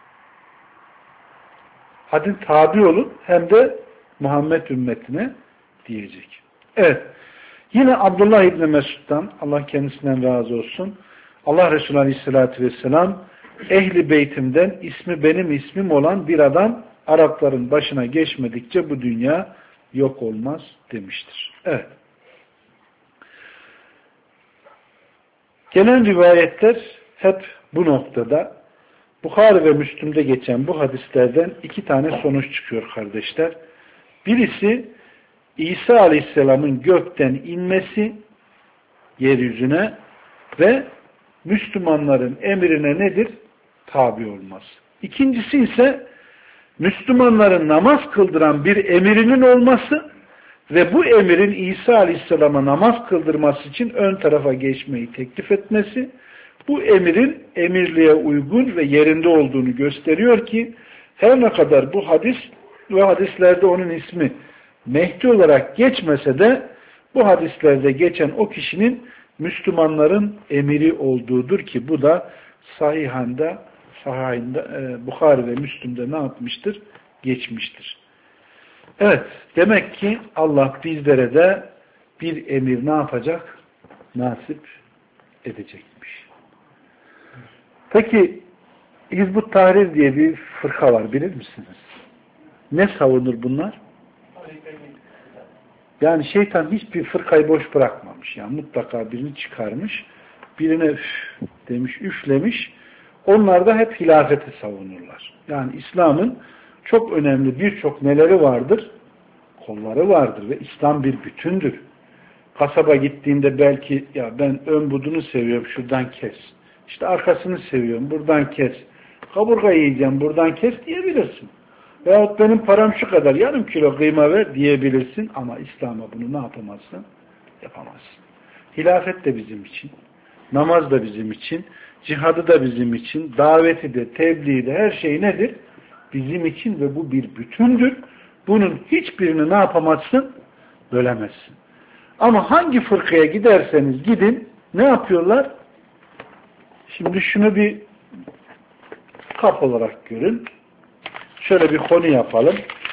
Hadi tabi olun hem de Muhammed ümmetine diyecek. Evet. Yine Abdullah İbni Mesud'dan Allah kendisinden razı olsun. Allah Resulü Aleyhisselatü Vesselam ehli beytimden ismi benim ismim olan bir adam Arapların başına geçmedikçe bu dünya yok olmaz demiştir. Evet. Gelen rivayetler hep bu noktada. Bukhari ve Müslüm'de geçen bu hadislerden iki tane sonuç çıkıyor kardeşler. Birisi İsa Aleyhisselam'ın gökten inmesi yeryüzüne ve Müslümanların emrine nedir? Tabi olması. İkincisi ise Müslümanların namaz kıldıran bir emirinin olması ve bu emirin İsa Aleyhisselam'a namaz kıldırması için ön tarafa geçmeyi teklif etmesi, bu emirin emirliğe uygun ve yerinde olduğunu gösteriyor ki her ne kadar bu hadis ve hadislerde onun ismi Mehdi olarak geçmese de bu hadislerde geçen o kişinin Müslümanların emiri olduğudur ki bu da sahihinde, sahihinde e, Bukhari ve Müslüm'de ne yapmıştır? Geçmiştir. Evet, demek ki Allah bizlere de bir emir ne yapacak? Nasip edecekmiş. Peki Hizb-ut Tahrir diye bir fırka var, bilir misiniz? Ne savunur bunlar? Yani şeytan hiçbir fırkayı boş bırakmamış. Yani mutlaka birini çıkarmış, birine üf demiş, üflemiş. Onlar da hep hilafeti savunurlar. Yani İslam'ın çok önemli birçok neleri vardır? Kolları vardır ve İslam bir bütündür. Kasaba gittiğinde belki ya ben ön budunu seviyorum, şuradan kes. İşte arkasını seviyorum, buradan kes. Kaburga yiyeceğim, buradan kes diyebilirsin. Veyahut benim param şu kadar, yarım kilo kıyma ver diyebilirsin ama İslam'a bunu ne yapamazsın? Yapamazsın. Hilafet de bizim için, namaz da bizim için, cihadı da bizim için, daveti de, tebliği de, her şey nedir? Bizim için ve bu bir bütündür. Bunun hiçbirini ne yapamazsın? Bölemezsin. Ama hangi fırkaya giderseniz gidin, ne yapıyorlar? Şimdi şunu bir kap olarak görün. Şöyle bir konu yapalım.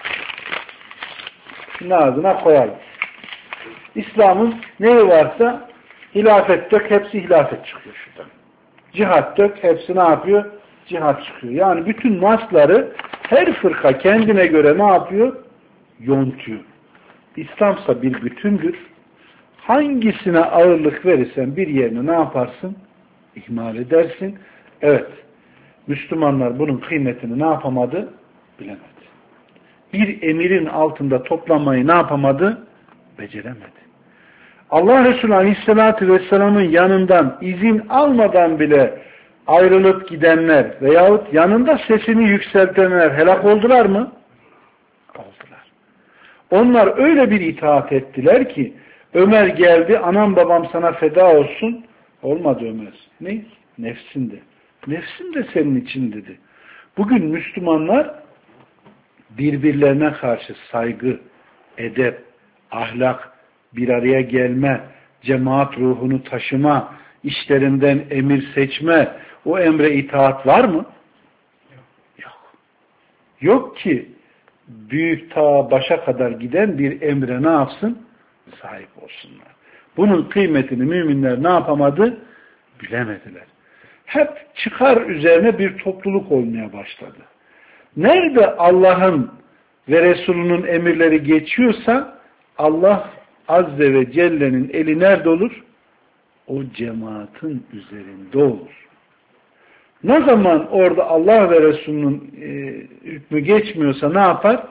Şunun ağzına koyalım. İslam'ın neyi varsa hilafet dök, hepsi hilafet çıkıyor şuradan. Cihat dök, hepsi ne yapıyor? Cihat çıkıyor. Yani bütün nasları her fırka kendine göre ne yapıyor? Yontuyor. İslamsa bir bütündür. Hangisine ağırlık verirsen bir yerine ne yaparsın? İhmal edersin. Evet. Müslümanlar bunun kıymetini ne yapamadı? Bilemedi. Bir emirin altında toplanmayı ne yapamadı? Beceremedi. Allah Resulü Aleyhisselatü Vesselam'ın yanından izin almadan bile ayrılıp gidenler veyahut yanında sesini yükseltenler helak oldular mı? Oldular. Onlar öyle bir itaat ettiler ki Ömer geldi, anam babam sana feda olsun. Olmadı Ömer. Ne? Nefsinde. Nefsin de senin için dedi. Bugün Müslümanlar birbirlerine karşı saygı, edep, ahlak, bir araya gelme, cemaat ruhunu taşıma, işlerinden emir seçme, o emre itaat var mı? Yok. Yok ki büyük ta başa kadar giden bir emre ne yapsın? Sahip olsunlar. Bunun kıymetini müminler ne yapamadı? Bilemediler. Hep çıkar üzerine bir topluluk olmaya başladı. Nerede Allah'ın ve Resulünün emirleri geçiyorsa Allah Azze ve Celle'nin eli nerede olur? O cemaatin üzerinde olur. Ne zaman orada Allah ve Resulünün e, hükmü geçmiyorsa ne yapar?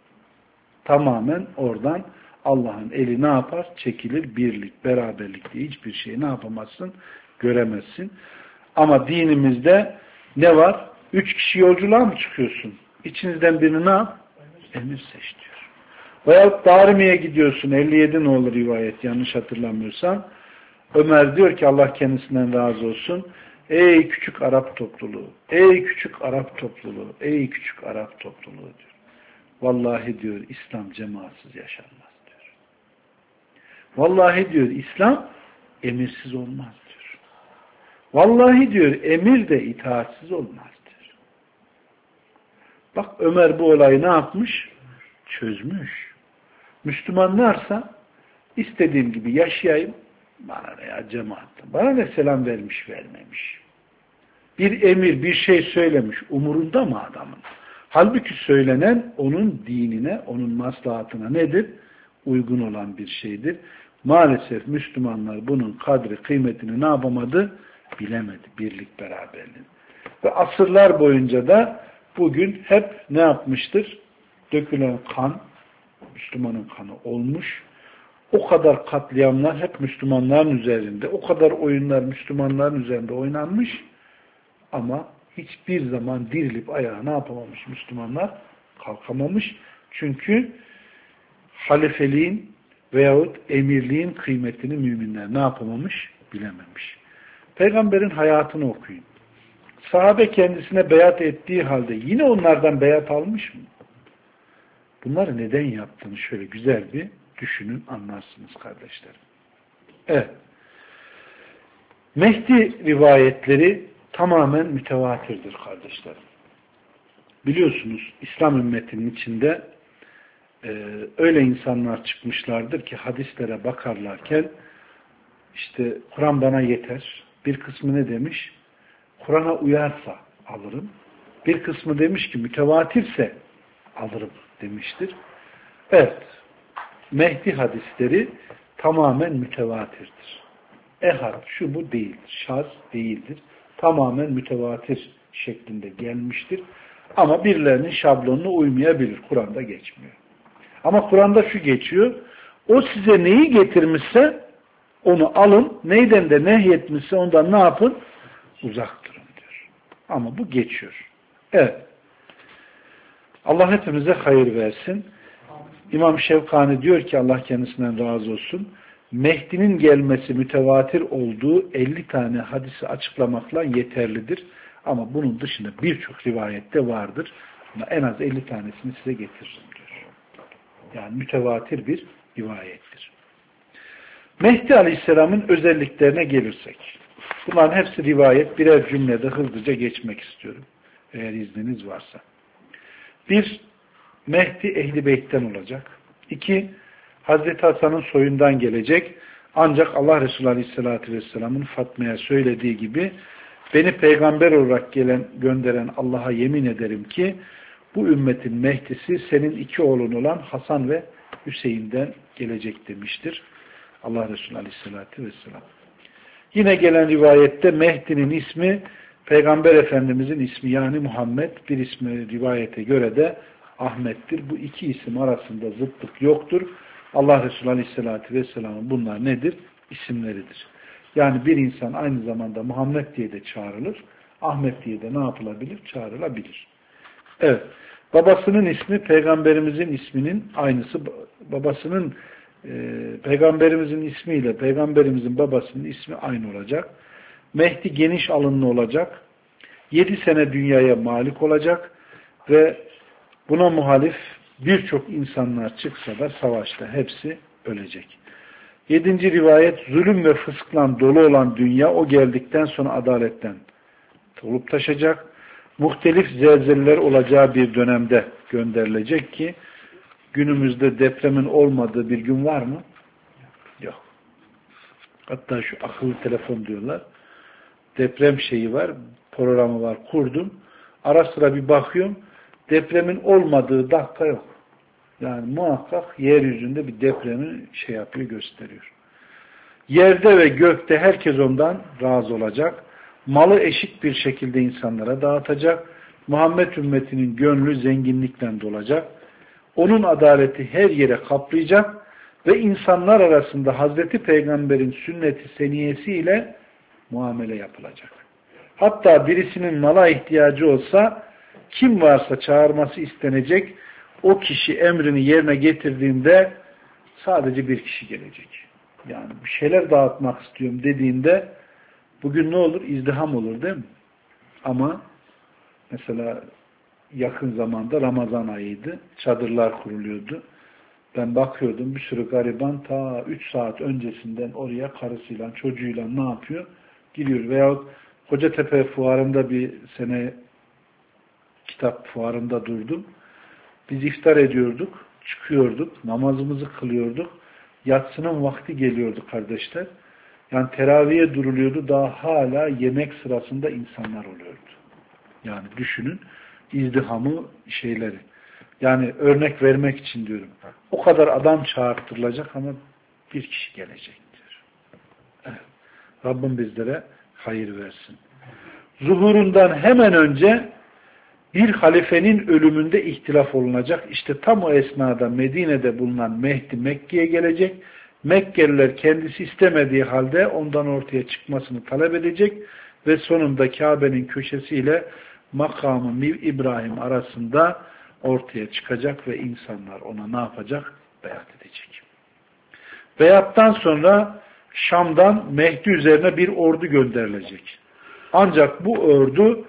Tamamen oradan Allah'ın eli ne yapar? Çekilir, birlik, beraberlik diye hiçbir şey ne yapamazsın? Göremezsin. Ama dinimizde ne var? Üç kişi yolculuğa mı çıkıyorsun? İçinizden birini ne yap? Emir seç diyor. Veyahut Darimi'ye gidiyorsun. elli yedi nolu rivayet yanlış hatırlamıyorsam. Ömer diyor ki Allah kendisinden razı olsun. Ey küçük Arap topluluğu, ey küçük Arap topluluğu, ey küçük Arap topluluğu diyor. Vallahi diyor İslam cemaatsiz yaşanmaz diyor. Vallahi diyor İslam emirsiz olmaz diyor. Vallahi diyor emir de itaatsiz olmaz diyor. Bak Ömer bu olayı ne yapmış? Çözmüş. Müslümanlarsa istediğim gibi yaşayayım, bana ne ya cemaat, bana ne selam vermiş vermemiş. Bir emir bir şey söylemiş, umurunda mı adamın? Halbuki söylenen onun dinine, onun maslahatına nedir? Uygun olan bir şeydir. Maalesef Müslümanlar bunun kadri, kıymetini ne yapamadı? Bilemedi. Birlik, beraberliğin. Ve asırlar boyunca da bugün hep ne yapmıştır? Dökülen kan, Müslümanın kanı olmuş. O kadar katliamlar hep Müslümanların üzerinde, o kadar oyunlar Müslümanların üzerinde oynanmış ama hiçbir zaman dirilip ayağa ne yapamamış Müslümanlar? Kalkamamış. Çünkü halifeliğin veyahut emirliğin kıymetini müminler ne yapamamış? Bilememiş. Peygamberin hayatını okuyun. Sahabe kendisine beyat ettiği halde yine onlardan beyat almış mı? Bunları neden yaptığını şöyle güzel bir düşünün, anlarsınız kardeşlerim. Evet. Mehdi rivayetleri tamamen mütevatirdir kardeşlerim. Biliyorsunuz İslam ümmetinin içinde e, öyle insanlar çıkmışlardır ki hadislere bakarlarken işte Kur'an bana yeter. Bir kısmı ne demiş? Kur'an'a uyarsa alırım. Bir kısmı demiş ki mütevatirse alırım demiştir. Evet. Mehdi hadisleri tamamen mütevatirdir. Ehad şu bu değildir. Şaz değildir. Tamamen mütevatir şeklinde gelmiştir. Ama birilerinin şablonuna uymayabilir. Kur'an'da geçmiyor. Ama Kur'an'da şu geçiyor. O size neyi getirmişse onu alın. Neyden de nehyetmişse ondan ne yapın? Uzak durun diyor. Ama bu geçiyor. Evet. Allah hepimize hayır versin. İmam Şevkani diyor ki Allah kendisinden razı olsun. Mehdi'nin gelmesi mütevatir olduğu elli tane hadisi açıklamakla yeterlidir. Ama bunun dışında birçok rivayette vardır. Ama en az elli tanesini size getiririm diyor. Yani mütevatir bir rivayettir. Mehdi Aleyhisselam'ın özelliklerine gelirsek. Bunların hepsi rivayet. Birer cümlede hızlıca geçmek istiyorum. Eğer izniniz varsa. Bir, Mehdi Ehl-i Beyt'ten olacak. İki, Hazreti Hasan'ın soyundan gelecek. Ancak Allah Resulü Aleyhisselatü Vesselam'ın Fatma'ya söylediği gibi beni peygamber olarak gelen, gönderen Allah'a yemin ederim ki bu ümmetin Mehdi'si senin iki oğlun olan Hasan ve Hüseyin'den gelecek demiştir. Allah Resulü Aleyhisselatü Vesselam. Yine gelen rivayette Mehdi'nin ismi Peygamber Efendimizin ismi yani Muhammed, bir ismi rivayete göre de Ahmet'tir. Bu iki isim arasında zıtlık yoktur. Allah Resulü Aleyhisselatü Vesselam'ın bunlar nedir? İsimleridir. Yani bir insan aynı zamanda Muhammed diye de çağrılır. Ahmet diye de ne yapılabilir? Çağrılabilir. Evet. Babasının ismi Peygamberimizin isminin aynısı. Babasının e, Peygamberimizin ismiyle Peygamberimizin babasının ismi aynı olacak. Mehdi geniş alınlı olacak. Yedi sene dünyaya malik olacak ve buna muhalif birçok insanlar çıksa da savaşta hepsi ölecek. Yedinci rivayet, zulüm ve fıskla dolu olan dünya o geldikten sonra adaletten olup taşacak. Muhtelif zelzeleler olacağı bir dönemde gönderilecek ki günümüzde depremin olmadığı bir gün var mı? Yok. Hatta şu akıllı telefon diyorlar. Deprem şeyi var, programı var, kurdum. Ara sıra bir bakıyorum, depremin olmadığı dakika yok. Yani muhakkak yeryüzünde bir depremi şey yapıyor, gösteriyor. Yerde ve gökte herkes ondan razı olacak. Malı eşit bir şekilde insanlara dağıtacak. Muhammed ümmetinin gönlü zenginlikle dolacak. Onun adaleti her yere kaplayacak ve insanlar arasında Hazreti Peygamber'in sünneti seniyesiyle muamele yapılacak. Hatta birisinin mala ihtiyacı olsa kim varsa çağırması istenecek. O kişi emrini yerine getirdiğinde sadece bir kişi gelecek. Yani bir şeyler dağıtmak istiyorum dediğinde bugün ne olur? İzdiham olur değil mi? Ama mesela yakın zamanda Ramazan ayıydı. Çadırlar kuruluyordu. Ben bakıyordum bir sürü gariban ta üç saat öncesinden oraya karısıyla çocuğuyla ne yapıyor? Giriyor. Veyahut Kocatepe fuarında bir sene kitap fuarında durdum. Biz iftar ediyorduk, çıkıyorduk, namazımızı kılıyorduk. Yatsının vakti geliyordu kardeşler. Yani teraviye duruluyordu, daha hala yemek sırasında insanlar oluyordu. Yani düşünün izdihamı şeyleri. Yani örnek vermek için diyorum. O kadar adam çağırtılacak ama bir kişi gelecektir. Evet. Rabbim bizlere hayır versin. Zuhurundan hemen önce bir halifenin ölümünde ihtilaf olunacak. İşte tam o esnada Medine'de bulunan Mehdi Mekke'ye gelecek. Mekkeliler kendisi istemediği halde ondan ortaya çıkmasını talep edecek ve sonunda Kabe'nin köşesiyle makamı İbrahim arasında ortaya çıkacak ve insanlar ona ne yapacak? Beyat edecek. Beyattan sonra Şam'dan Mehdi üzerine bir ordu gönderilecek. Ancak bu ordu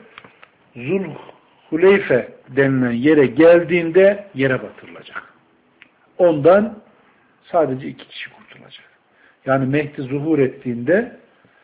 Zulhuleyfe denilen yere geldiğinde yere batırılacak. Ondan sadece iki kişi kurtulacak. Yani Mehdi zuhur ettiğinde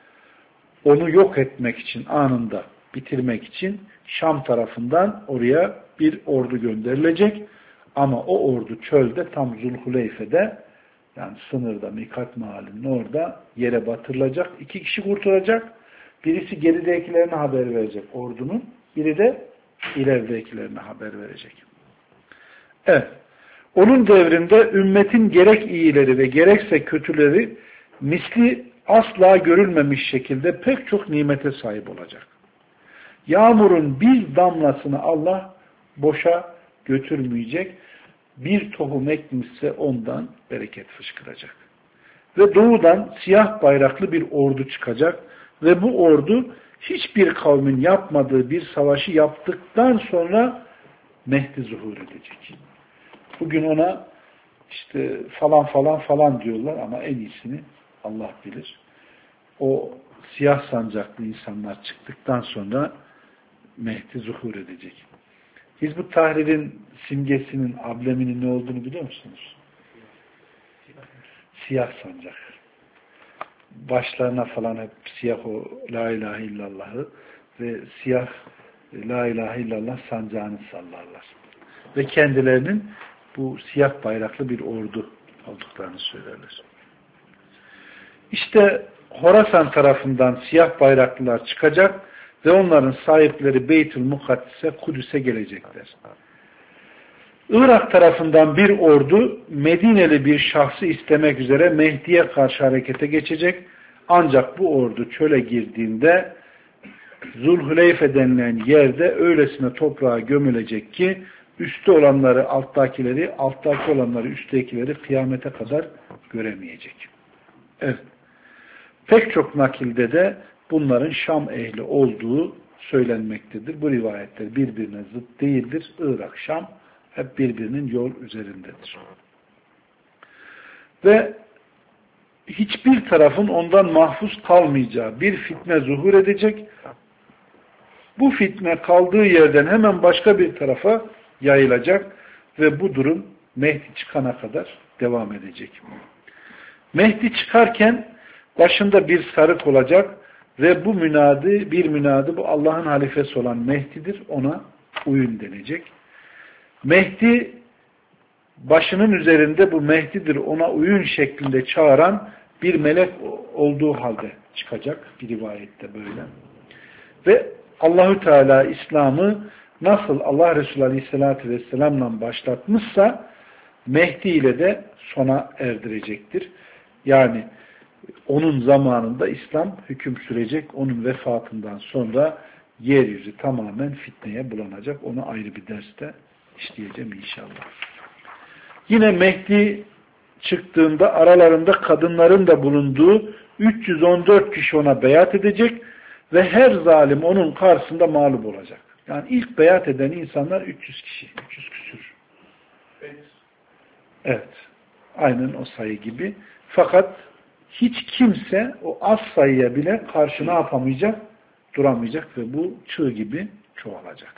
onu yok etmek için, anında bitirmek için Şam tarafından oraya bir ordu gönderilecek. Ama o ordu çölde tam Zulhuleyfe'de, yani sınırda, Mikat mahallinin orada yere batırılacak. İki kişi kurtulacak. Birisi geridekilerine haber verecek ordunun. Biri de ileridekilerine haber verecek. Evet. Onun devrinde ümmetin gerek iyileri ve gerekse kötüleri misli asla görülmemiş şekilde pek çok nimete sahip olacak. Yağmurun bir damlasını Allah boşa götürmeyecek. Bir tohum ekmişse ondan bereket fışkıracak. Ve doğudan siyah bayraklı bir ordu çıkacak ve bu ordu hiçbir kavmin yapmadığı bir savaşı yaptıktan sonra Mehdi zuhur edecek. Bugün ona işte falan falan falan diyorlar ama en iyisini Allah bilir. O siyah sancaklı insanlar çıktıktan sonra Mehdi zuhur edecek. Hizb-ut Tahrir'in simgesinin, ambleminin ne olduğunu biliyor musunuz? Siyah sancak. başlarına falan hep siyah o la ilahe illallah'ı ve siyah la ilahe illallah sancağını sallarlar. Ve kendilerinin bu siyah bayraklı bir ordu olduklarını söylerler. İşte Horasan tarafından siyah bayraklılar çıkacak ve onların sahipleri Beytül Mukaddis'e, Kudüs'e gelecekler. Irak tarafından bir ordu Medineli bir şahsı istemek üzere Mehdi'ye karşı harekete geçecek. Ancak bu ordu çöle girdiğinde Zulhuleyfe denilen yerde öylesine toprağa gömülecek ki üstte olanları alttakileri, alttaki olanları üsttekileri kıyamete kadar göremeyecek. Evet. Pek çok nakilde de bunların Şam ehli olduğu söylenmektedir. Bu rivayetler birbirine zıt değildir. Irak, Şam hep birbirinin yol üzerindedir. Ve hiçbir tarafın ondan mahfuz kalmayacağı bir fitne zuhur edecek. Bu fitne kaldığı yerden hemen başka bir tarafa yayılacak ve bu durum Mehdi çıkana kadar devam edecek. Mehdi çıkarken başında bir sarık olacak ve bu münadi, bir münadi bu Allah'ın halifesi olan Mehdi'dir. Ona uyun denecek. Mehdi başının üzerinde bu Mehdi'dir, ona uyun şeklinde çağıran bir melek olduğu halde çıkacak. Bir rivayette böyle. Ve Allahü Teala İslam'ı nasıl Allah Resulü Aleyhisselatü Vesselam'la başlatmışsa Mehdi ile de sona erdirecektir. Yani onun zamanında İslam hüküm sürecek. Onun vefatından sonra yeryüzü tamamen fitneye bulanacak. Onu ayrı bir derste işleyeceğim inşallah. Yine Mehdi çıktığında aralarında kadınların da bulunduğu üç yüz on dört kişi ona beyat edecek ve her zalim onun karşısında mağlup olacak. Yani ilk beyat eden insanlar üç yüz kişi. üç yüz küsür. Evet. Aynen o sayı gibi. Fakat hiç kimse o az sayıya bile karşı ne yapamayacak? Duramayacak ve bu çığ gibi çoğalacak.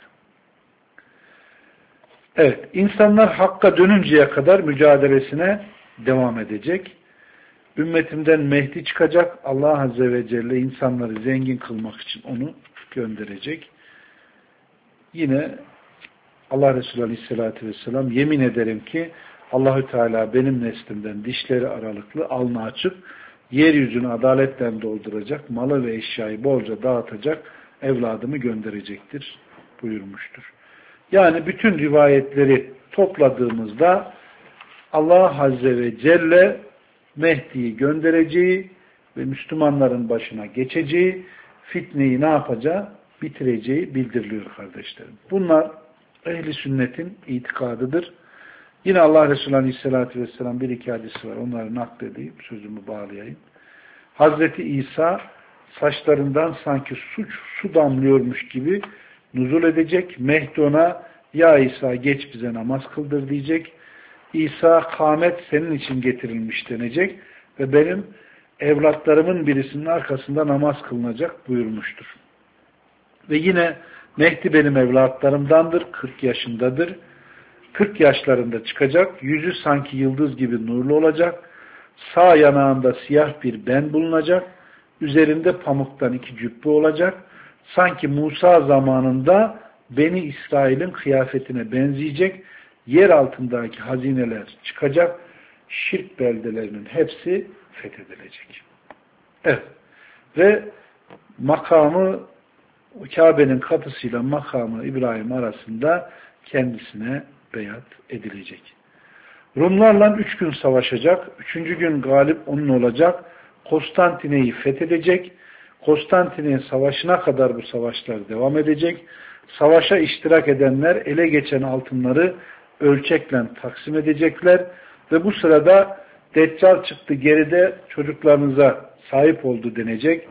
Evet. İnsanlar hakka dönünceye kadar mücadelesine devam edecek. Ümmetimden Mehdi çıkacak. Allah Azze ve Celle insanları zengin kılmak için onu gönderecek. Yine Allah Resulü Aleyhisselatü Vesselam yemin ederim ki Allahü Teala benim neslimden dişleri aralıklı, alnı açık, yeryüzünü adaletten dolduracak, malı ve eşyayı bolca dağıtacak evladımı gönderecektir buyurmuştur. Yani bütün rivayetleri topladığımızda Allah Azze ve Celle Mehdi'yi göndereceği ve Müslümanların başına geçeceği, fitneyi ne yapacağı? Bitireceği bildiriliyor kardeşlerim. Bunlar ehli sünnetin itikadıdır. Yine Allah Resulü Aleyhisselatü Vesselam bir iki hadisi var. Onları nakledeyim, sözümü bağlayayım. Hazreti İsa saçlarından sanki su, su damlıyormuş gibi nuzul edecek. Mehdi ona ya İsa geç bize namaz kıldır diyecek. İsa kâmet senin için getirilmiş denecek ve benim evlatlarımın birisinin arkasında namaz kılınacak buyurmuştur. Ve yine Mehdi benim evlatlarımdandır, kırk yaşındadır. kırk yaşlarında çıkacak, yüzü sanki yıldız gibi nurlu olacak, sağ yanağında siyah bir ben bulunacak, üzerinde pamuktan iki cübbe olacak, sanki Musa zamanında Beni İsrail'in kıyafetine benzeyecek, yer altındaki hazineler çıkacak, şirk beldelerinin hepsi fethedilecek. Evet. Ve makamı Kabe'nin kapısıyla makamı İbrahim arasında kendisine beyat edilecek. Rumlarla üç gün savaşacak. Üçüncü gün galip onun olacak. Konstantine'yi fethedecek. Konstantine savaşına kadar bu savaşlar devam edecek. Savaşa iştirak edenler ele geçen altınları ölçekle taksim edecekler ve bu sırada Deccal çıktı geride çocuklarınıza sahip oldu denecek.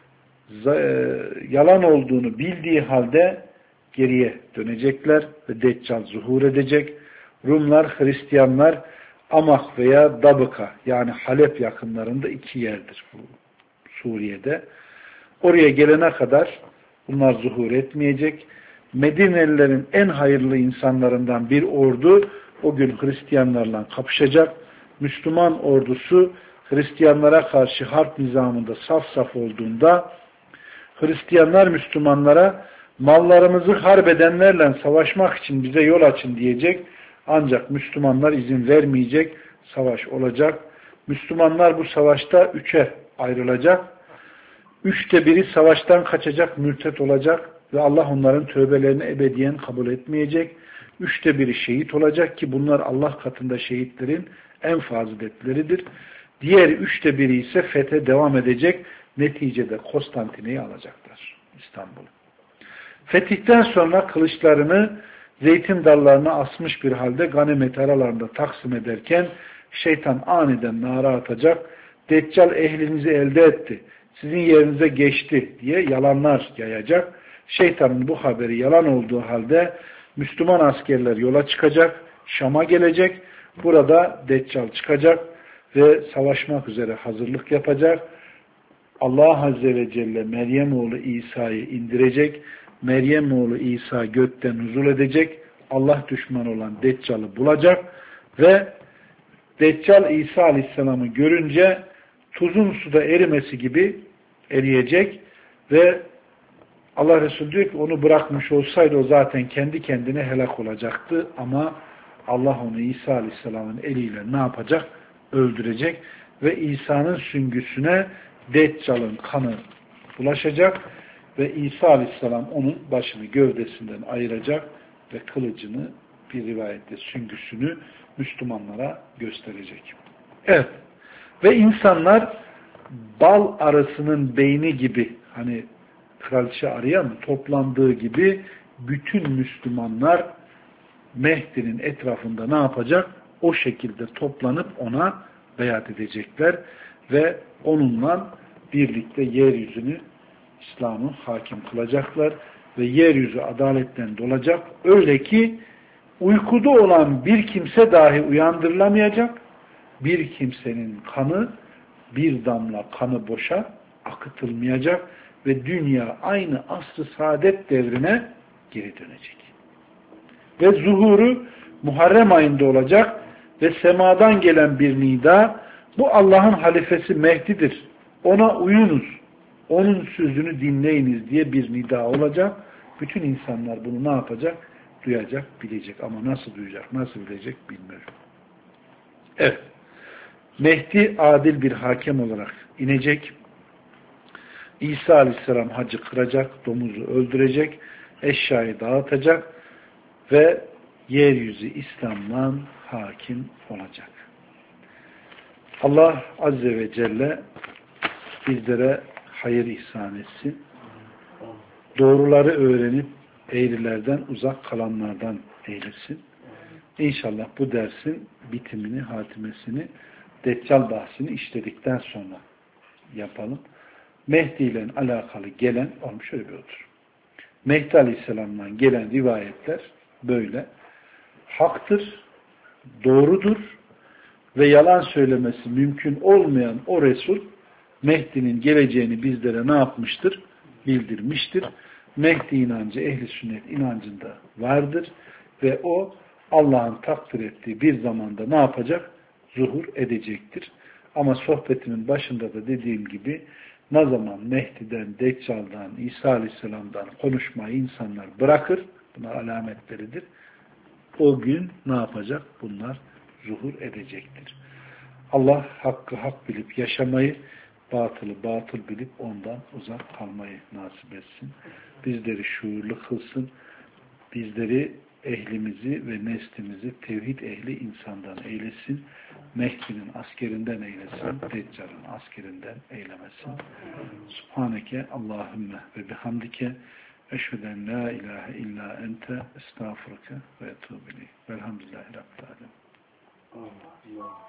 Yalan olduğunu bildiği halde geriye dönecekler ve Deccal zuhur edecek. Rumlar, Hristiyanlar Amak veya Dabıka yani Halep yakınlarında iki yerdir bu Suriye'de. Oraya gelene kadar bunlar zuhur etmeyecek. Medinelilerin en hayırlı insanlarından bir ordu o gün Hristiyanlarla kapışacak. Müslüman ordusu Hristiyanlara karşı harp nizamında saf saf olduğunda Hristiyanlar Müslümanlara mallarımızı harp edenlerle savaşmak için bize yol açın diyecek. Ancak Müslümanlar izin vermeyecek. Savaş olacak. Müslümanlar bu savaşta üçe ayrılacak. Üçte biri savaştan kaçacak, mürtet olacak ve Allah onların tövbelerini ebediyen kabul etmeyecek. Üçte biri şehit olacak ki bunlar Allah katında şehitlerin en faziletleridir. Diğer üçte biri ise fethe devam edecek. Neticede Konstantin'i alacaklar. İstanbul'u. Fetihten sonra kılıçlarını zeytin dallarına asmış bir halde ganimet aralarında taksim ederken şeytan aniden nara atacak. Deccal ehlinizi elde etti. Sizin yerinize geçti diye yalanlar yayacak. Şeytanın bu haberi yalan olduğu halde Müslüman askerler yola çıkacak. Şam'a gelecek. Burada Deccal çıkacak ve savaşmak üzere hazırlık yapacak. Allah Azze ve Celle Meryem oğlu İsa'yı indirecek. Meryem oğlu İsa gökten nuzul edecek. Allah düşmanı olan Deccal'ı bulacak ve Deccal İsa Aleyhisselam'ı görünce tuzun suda erimesi gibi eriyecek ve Allah Resulü diyor ki onu bırakmış olsaydı o zaten kendi kendine helak olacaktı ama Allah onu İsa Aleyhisselam'ın eliyle ne yapacak? Öldürecek ve İsa'nın süngüsüne Deccal'ın kanı bulaşacak ve İsa Aleyhisselam onun başını gövdesinden ayıracak ve kılıcını bir rivayette süngüsünü Müslümanlara gösterecek. Evet. Ve insanlar bal arısının beyni gibi hani kraliçe arıya mı toplandığı gibi bütün Müslümanlar Mehdi'nin etrafında ne yapacak? O şekilde toplanıp ona beyat edecekler ve onunla birlikte yeryüzünü İslam'ı hakim kılacaklar ve yeryüzü adaletten dolacak. Öyle ki uykuda olan bir kimse dahi uyandırılamayacak. Bir kimsenin kanı, bir damla kanı boşa akıtılmayacak ve dünya aynı asr-ı saadet devrine geri dönecek. Ve zuhuru Muharrem ayında olacak ve semadan gelen bir nida, bu Allah'ın halifesi Mehdi'dir. Ona uyunuz, onun sözünü dinleyiniz diye bir nida olacak. Bütün insanlar bunu ne yapacak? Duyacak, bilecek. Ama nasıl duyacak, nasıl bilecek bilmiyorum. Evet. Mehdi adil bir hakem olarak inecek. İsa Aleyhisselam hacı kıracak, domuzu öldürecek, eşyayı dağıtacak ve yeryüzü İslam'la hakim olacak. Allah Azze ve Celle bizlere hayır ihsan etsin. Doğruları öğrenip eğrilerden uzak kalanlardan eylesin. İnşallah bu dersin bitimini, hatimesini, Deccal bahsini işledikten sonra yapalım. Mehdi ile alakalı gelen, olmuş şöyle bir otur. Mehdi Aleyhisselam'dan gelen rivayetler böyle. Haktır, doğrudur ve yalan söylemesi mümkün olmayan o Resul, Mehdi'nin geleceğini bizlere ne yapmıştır? Bildirmiştir. Mehdi inancı ehli sünnet inancında vardır ve o Allah'ın takdir ettiği bir zamanda ne yapacak? Zuhur edecektir. Ama sohbetimin başında da dediğim gibi ne zaman Mehdi'den, Deccal'dan, İsa Aleyhisselam'dan konuşmayı insanlar bırakır, bunlar alametleridir. O gün ne yapacak? Bunlar zuhur edecektir. Allah hakkı hak bilip yaşamayı, batılı batıl bilip ondan uzak kalmayı nasip etsin. Bizleri şuurlu kılsın. Bizleri, ehlimizi ve neslimizi tevhid ehli insandan eylesin. Mehdi'nin askerinden eylesin. Deccal'ın askerinden eylemesin. Subhaneke Allahümme ve bihamdike eşheden la ilahe illa ente estağfurke ve etûbü ileyh. Velhamdülillahi Rabbil âlemin.